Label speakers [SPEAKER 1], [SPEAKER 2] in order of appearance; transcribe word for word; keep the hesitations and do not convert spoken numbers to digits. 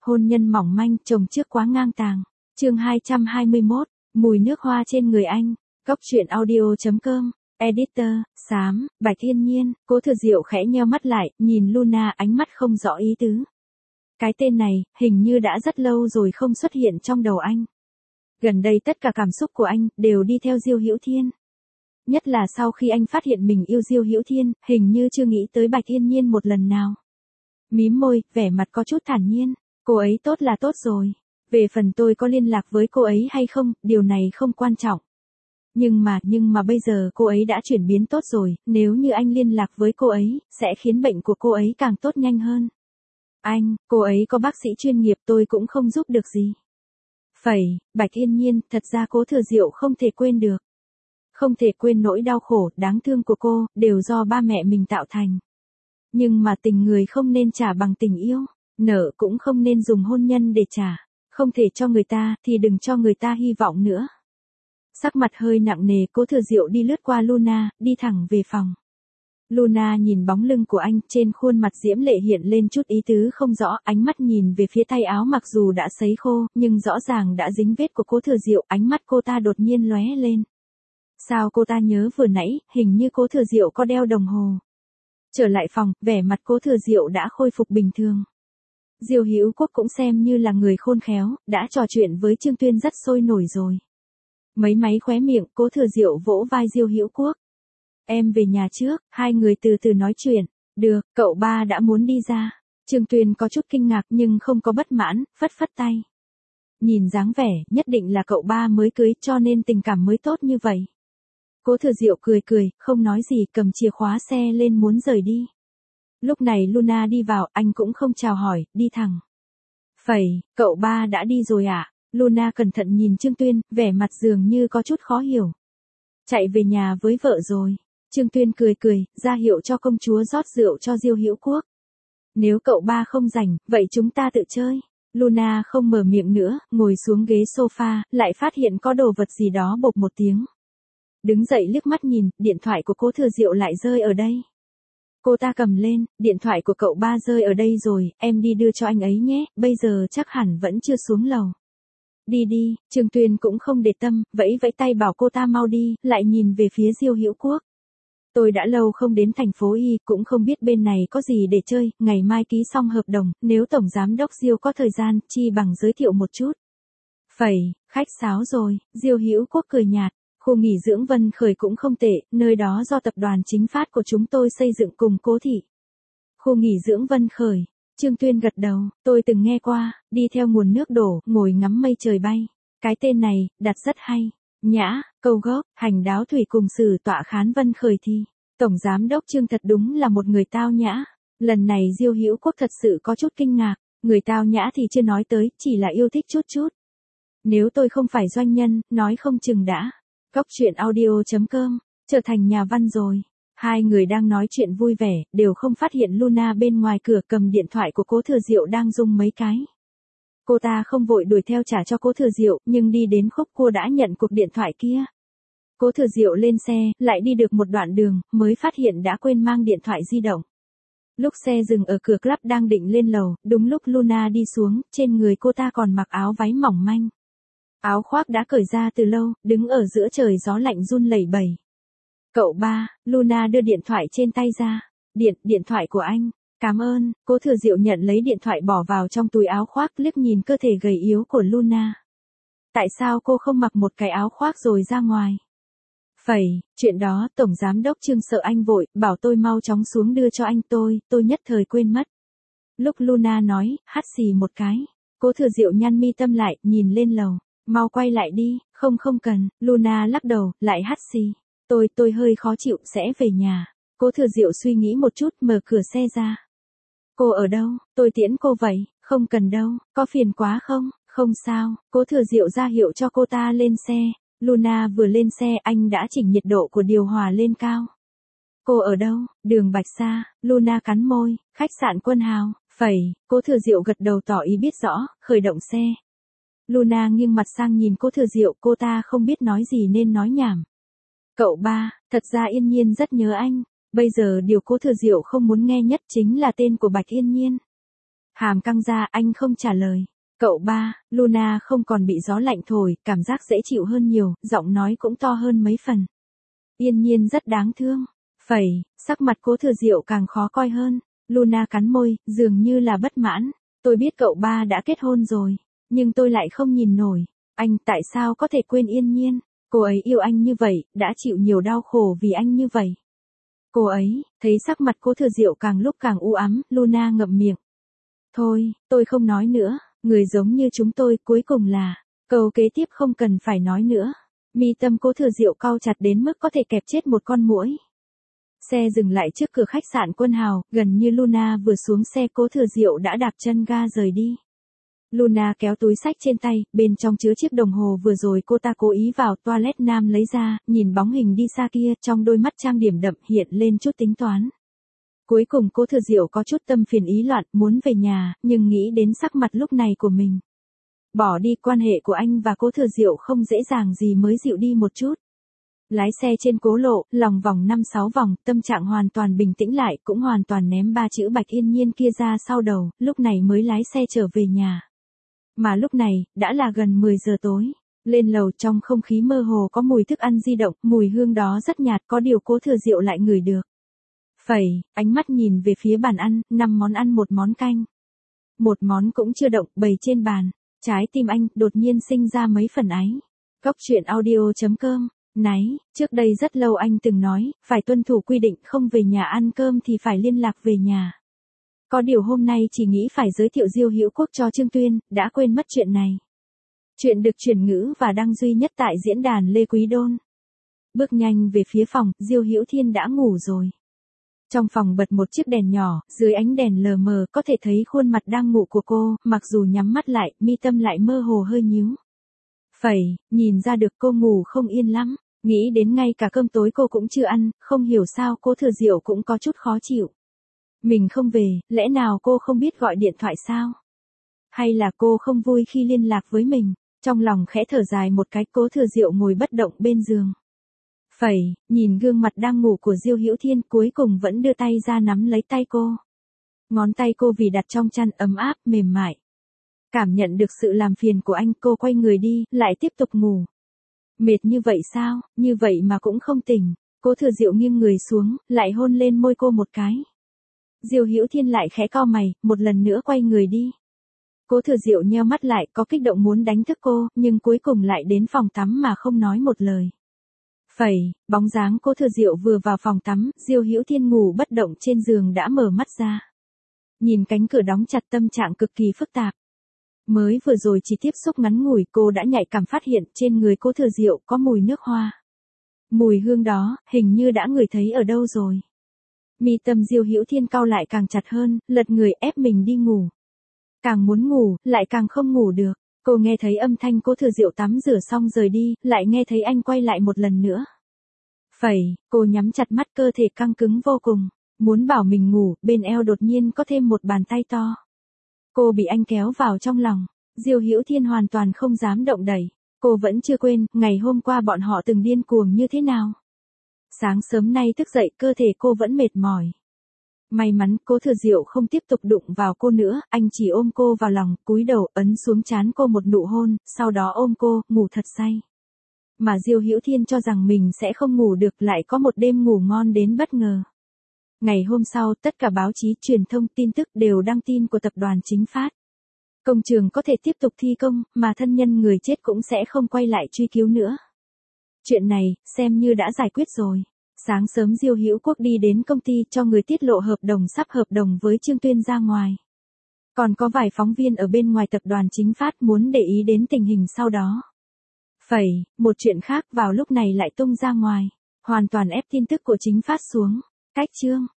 [SPEAKER 1] hôn nhân mỏng manh, chồng trước quá ngang tàng. Chương hai trăm hai mươi mốt, mùi nước hoa trên người anh. Góc truyện audio chấm com. Editor, xám, Bạch Thiên Nhiên. Cố Thừa Diệu khẽ nheo mắt lại, nhìn Luna, ánh mắt không rõ ý tứ. Cái tên này, hình như đã rất lâu rồi không xuất hiện trong đầu anh. Gần đây tất cả cảm xúc của anh đều đi theo Diêu Hữu Thiên. Nhất là sau khi anh phát hiện mình yêu Diêu Hữu Thiên, hình như chưa nghĩ tới Bạch Thiên Nhiên một lần nào. Mím môi, vẻ mặt có chút thản nhiên. Cô ấy tốt là tốt rồi. Về phần tôi có liên lạc với cô ấy hay không, điều này không quan trọng. Nhưng mà, nhưng mà bây giờ cô ấy đã chuyển biến tốt rồi, nếu như anh liên lạc với cô ấy, sẽ khiến bệnh của cô ấy càng tốt nhanh hơn. Anh, cô ấy có bác sĩ chuyên nghiệp, tôi cũng không giúp được gì. Phẩy, Bạch Thiên Nhiên, thật ra Cố Thừa Diệu không thể quên được. Không thể quên nỗi đau khổ, đáng thương của cô, đều do ba mẹ mình tạo thành. Nhưng mà tình người không nên trả bằng tình yêu, nợ cũng không nên dùng hôn nhân để trả. Không thể cho người ta, thì đừng cho người ta hy vọng nữa. Sắc mặt hơi nặng nề, Cố Thừa Diệu đi lướt qua Luna, đi thẳng về phòng. Luna nhìn bóng lưng của anh, trên khuôn mặt diễm lệ hiện lên chút ý tứ không rõ, ánh mắt nhìn về phía tay áo mặc dù đã sấy khô, nhưng rõ ràng đã dính vết của Cố Thừa Diệu, ánh mắt cô ta đột nhiên lóe lên. Sao cô ta nhớ vừa nãy, hình như Cố Thừa Diệu có đeo đồng hồ. Trở lại phòng, vẻ mặt Cố Thừa Diệu đã khôi phục bình thường. Diêu Hữu Quốc cũng xem như là người khôn khéo, đã trò chuyện với Trương Tuyên rất sôi nổi rồi. Mấy máy khóe miệng, Cố Thừa Diệu vỗ vai Diêu Hữu Quốc. Em về nhà trước, hai người từ từ nói chuyện. Được, cậu ba đã muốn đi ra. Trương Tuyên có chút kinh ngạc nhưng không có bất mãn, phất phất tay. Nhìn dáng vẻ, nhất định là cậu ba mới cưới cho nên tình cảm mới tốt như vậy. Cố Thừa Diệu cười cười, không nói gì, cầm chìa khóa xe lên muốn rời đi. Lúc này Luna đi vào, anh cũng không chào hỏi, đi thẳng. Phẩy, cậu ba đã đi rồi à? Luna cẩn thận nhìn Trương Tuyên, vẻ mặt dường như có chút khó hiểu. Chạy về nhà với vợ rồi. Trương Tuyên cười cười, ra hiệu cho công chúa rót rượu cho Diêu Hữu Quốc. Nếu cậu ba không rảnh, vậy chúng ta tự chơi. Luna không mở miệng nữa, ngồi xuống ghế sofa, lại phát hiện có đồ vật gì đó bộp một tiếng. Đứng dậy liếc mắt nhìn, điện thoại của Cố Thừa Diệu lại rơi ở đây. Cô ta cầm lên, điện thoại của cậu ba rơi ở đây rồi, em đi đưa cho anh ấy nhé, bây giờ chắc hẳn vẫn chưa xuống lầu. Đi đi, Trương Tuyên cũng không để tâm, vẫy vẫy tay bảo cô ta mau đi, lại nhìn về phía Diêu Hữu Quốc. Tôi đã lâu không đến thành phố Y, cũng không biết bên này có gì để chơi, ngày mai ký xong hợp đồng, nếu Tổng Giám Đốc Diêu có thời gian, chi bằng giới thiệu một chút. Phẩy, khách sáo rồi, Diêu Hữu Quốc cười nhạt. Khu nghỉ dưỡng Vân Khởi cũng không tệ, nơi đó do tập đoàn chính phát của chúng tôi xây dựng cùng Cố thị. Khu nghỉ dưỡng Vân Khởi. Trương Tuyên gật đầu, tôi từng nghe qua, đi theo nguồn nước đổ, ngồi ngắm mây trời bay. Cái tên này, đặt rất hay. Nhã, câu gốc, hành đáo thủy cùng sử tọa khán Vân Khởi thi. Tổng Giám Đốc Trương thật đúng là một người tao nhã. Lần này Diêu Hữu Quốc thật sự có chút kinh ngạc, người tao nhã thì chưa nói tới, chỉ là yêu thích chút chút. Nếu tôi không phải doanh nhân, nói không chừng đã. Góc truyện audio chấm com, trở thành nhà văn rồi. Hai người đang nói chuyện vui vẻ, đều không phát hiện Luna bên ngoài cửa cầm điện thoại của Cố Thừa Diệu đang rung mấy cái. Cô ta không vội đuổi theo trả cho Cố Thừa Diệu, nhưng đi đến khúc cua đã nhận cuộc điện thoại kia. Cố Thừa Diệu lên xe, lại đi được một đoạn đường, mới phát hiện đã quên mang điện thoại di động. Lúc xe dừng ở cửa club đang định lên lầu, đúng lúc Luna đi xuống, trên người cô ta còn mặc áo váy mỏng manh. Áo khoác đã cởi ra từ lâu, đứng ở giữa trời gió lạnh run lẩy bẩy. Cậu ba, Luna đưa điện thoại trên tay ra. Điện, điện thoại của anh. Cảm ơn, Cố Thừa Diệu nhận lấy điện thoại bỏ vào trong túi áo khoác liếc nhìn cơ thể gầy yếu của Luna. Tại sao cô không mặc một cái áo khoác rồi ra ngoài? Phẩy, chuyện đó, Tổng Giám Đốc Trương sợ anh vội, bảo tôi mau chóng xuống đưa cho anh tôi, tôi nhất thời quên mất. Lúc Luna nói, hắt xì một cái. Cố Thừa Diệu nhăn mi tâm lại, nhìn lên lầu. Mau quay lại đi, không không cần, Luna lắc đầu, lại hắt xì. Tôi, tôi hơi khó chịu, sẽ về nhà. Cố Thừa Diệu suy nghĩ một chút, mở cửa xe ra. Cô ở đâu, tôi tiễn cô vậy, không cần đâu, có phiền quá không, không sao, Cố Thừa Diệu ra hiệu cho cô ta lên xe. Luna vừa lên xe anh đã chỉnh nhiệt độ của điều hòa lên cao. Cô ở đâu, đường Bạch Sa, Luna cắn môi, khách sạn Quân Hào, phẩy, Cố Thừa Diệu gật đầu tỏ ý biết rõ, khởi động xe. Luna nghiêng mặt sang nhìn Cố Thừa Diệu, cô ta không biết nói gì nên nói nhảm. Cậu ba, thật ra Yên Nhiên rất nhớ anh, bây giờ điều Cố Thừa Diệu không muốn nghe nhất chính là tên của Bạch Yên Nhiên. Hàm căng ra, anh không trả lời. Cậu ba, Luna không còn bị gió lạnh thổi, cảm giác dễ chịu hơn nhiều, giọng nói cũng to hơn mấy phần. Yên Nhiên rất đáng thương. Phẩy, sắc mặt Cố Thừa Diệu càng khó coi hơn. Luna cắn môi, dường như là bất mãn. Tôi biết cậu ba đã kết hôn rồi, nhưng tôi lại không nhìn nổi. Anh tại sao có thể quên Yên Nhiên? Cô ấy yêu anh như vậy, đã chịu nhiều đau khổ vì anh như vậy. Cô ấy, thấy sắc mặt Cố Thừa Diệu càng lúc càng u ám, Luna ngậm miệng. Thôi, tôi không nói nữa, người giống như chúng tôi cuối cùng là, câu kế tiếp không cần phải nói nữa. Mi tâm Cố Thừa Diệu cau chặt đến mức có thể kẹp chết một con muỗi. Xe dừng lại trước cửa khách sạn Quân Hào, gần như Luna vừa xuống xe Cố Thừa Diệu đã đạp chân ga rời đi. Luna kéo túi xách trên tay, bên trong chứa chiếc đồng hồ vừa rồi cô ta cố ý vào toilet nam lấy ra, nhìn bóng hình đi xa kia, trong đôi mắt trang điểm đậm hiện lên chút tính toán. Cuối cùng Cố Thừa Diệu có chút tâm phiền ý loạn, muốn về nhà, nhưng nghĩ đến sắc mặt lúc này của mình. Bỏ đi quan hệ của anh và Cố Thừa Diệu không dễ dàng gì mới dịu đi một chút. Lái xe trên cố lộ, lòng vòng năm sáu vòng, tâm trạng hoàn toàn bình tĩnh lại, cũng hoàn toàn ném ba chữ Bạch Yên Nhiên kia ra sau đầu, lúc này mới lái xe trở về nhà. Mà lúc này, đã là gần mười giờ tối. Lên lầu trong không khí mơ hồ có mùi thức ăn di động, mùi hương đó rất nhạt, có điều Cố Thừa Diệu lại ngửi được. Phẩy, ánh mắt nhìn về phía bàn ăn, năm món ăn một món canh. Một món cũng chưa động, bày trên bàn. Trái tim anh đột nhiên sinh ra mấy phần áy. Góc truyện audio chấm com. Náy, trước đây rất lâu anh từng nói, phải tuân thủ quy định không về nhà ăn cơm thì phải liên lạc về nhà. Có điều hôm nay chỉ nghĩ phải giới thiệu Diêu Hữu Quốc cho Trương Tuyên, đã quên mất chuyện này. Chuyện được chuyển ngữ và đăng duy nhất tại diễn đàn Lê Quý Đôn. Bước nhanh về phía phòng, Diêu Hữu Thiên đã ngủ rồi. Trong phòng bật một chiếc đèn nhỏ, dưới ánh đèn lờ mờ có thể thấy khuôn mặt đang ngủ của cô, mặc dù nhắm mắt lại, mi tâm lại mơ hồ hơi nhíu. Phẩy, nhìn ra được cô ngủ không yên lắm, nghĩ đến ngay cả cơm tối cô cũng chưa ăn, không hiểu sao Cố Thừa Diệu cũng có chút khó chịu. Mình không về, lẽ nào cô không biết gọi điện thoại sao? Hay là cô không vui khi liên lạc với mình? Trong lòng khẽ thở dài một cái, Cố Thừa Diệu ngồi bất động bên giường. Phẩy, nhìn gương mặt đang ngủ của Diêu Hữu Thiên, cuối cùng vẫn đưa tay ra nắm lấy tay cô. Ngón tay cô vì đặt trong chăn ấm áp, mềm mại. Cảm nhận được sự làm phiền của anh, cô quay người đi, lại tiếp tục ngủ. Mệt như vậy sao, như vậy mà cũng không tỉnh. Cố Thừa Diệu nghiêng người xuống, lại hôn lên môi cô một cái. Diêu Hữu Thiên lại khẽ cau mày, một lần nữa quay người đi. Cố Thừa Diệu nheo mắt lại, có kích động muốn đánh thức cô, nhưng cuối cùng lại đến phòng tắm mà không nói một lời. Phẩy, bóng dáng Cố Thừa Diệu vừa vào phòng tắm, Diêu Hữu Thiên ngủ bất động trên giường đã mở mắt ra. Nhìn cánh cửa đóng chặt, tâm trạng cực kỳ phức tạp. Mới vừa rồi chỉ tiếp xúc ngắn ngủi, cô đã nhạy cảm phát hiện trên người Cố Thừa Diệu có mùi nước hoa. Mùi hương đó, hình như đã ngửi thấy ở đâu rồi. Mi tâm Diêu Hữu Thiên cau lại càng chặt hơn, lật người ép mình đi ngủ. Càng muốn ngủ, lại càng không ngủ được. Cô nghe thấy âm thanh Cố Thừa Diệu tắm rửa xong rời đi, lại nghe thấy anh quay lại một lần nữa. Phẩy, cô nhắm chặt mắt, cơ thể căng cứng vô cùng. Muốn bảo mình ngủ, bên eo đột nhiên có thêm một bàn tay to. Cô bị anh kéo vào trong lòng. Diêu Hữu Thiên hoàn toàn không dám động đẩy. Cô vẫn chưa quên, ngày hôm qua bọn họ từng điên cuồng như thế nào. Sáng sớm nay thức dậy, cơ thể cô vẫn mệt mỏi. May mắn Cố Thừa Diệu không tiếp tục đụng vào cô nữa, anh chỉ ôm cô vào lòng, cúi đầu ấn xuống trán cô một nụ hôn, sau đó ôm cô, ngủ thật say. Mà Diêu Hữu Thiên cho rằng mình sẽ không ngủ được, lại có một đêm ngủ ngon đến bất ngờ. Ngày hôm sau, tất cả báo chí, truyền thông, tin tức đều đăng tin của tập đoàn Chính Phát. Công trường có thể tiếp tục thi công, mà thân nhân người chết cũng sẽ không quay lại truy cứu nữa. Chuyện này, xem như đã giải quyết rồi. Sáng sớm Diêu Hữu Quốc đi đến công ty cho người tiết lộ hợp đồng sắp hợp đồng với Trương Tuyên ra ngoài. Còn có vài phóng viên ở bên ngoài tập đoàn Chính Phát muốn để ý đến tình hình sau đó. Phẩy, một chuyện khác vào lúc này lại tung ra ngoài. Hoàn toàn ép tin tức của Chính Phát xuống. Cách chương.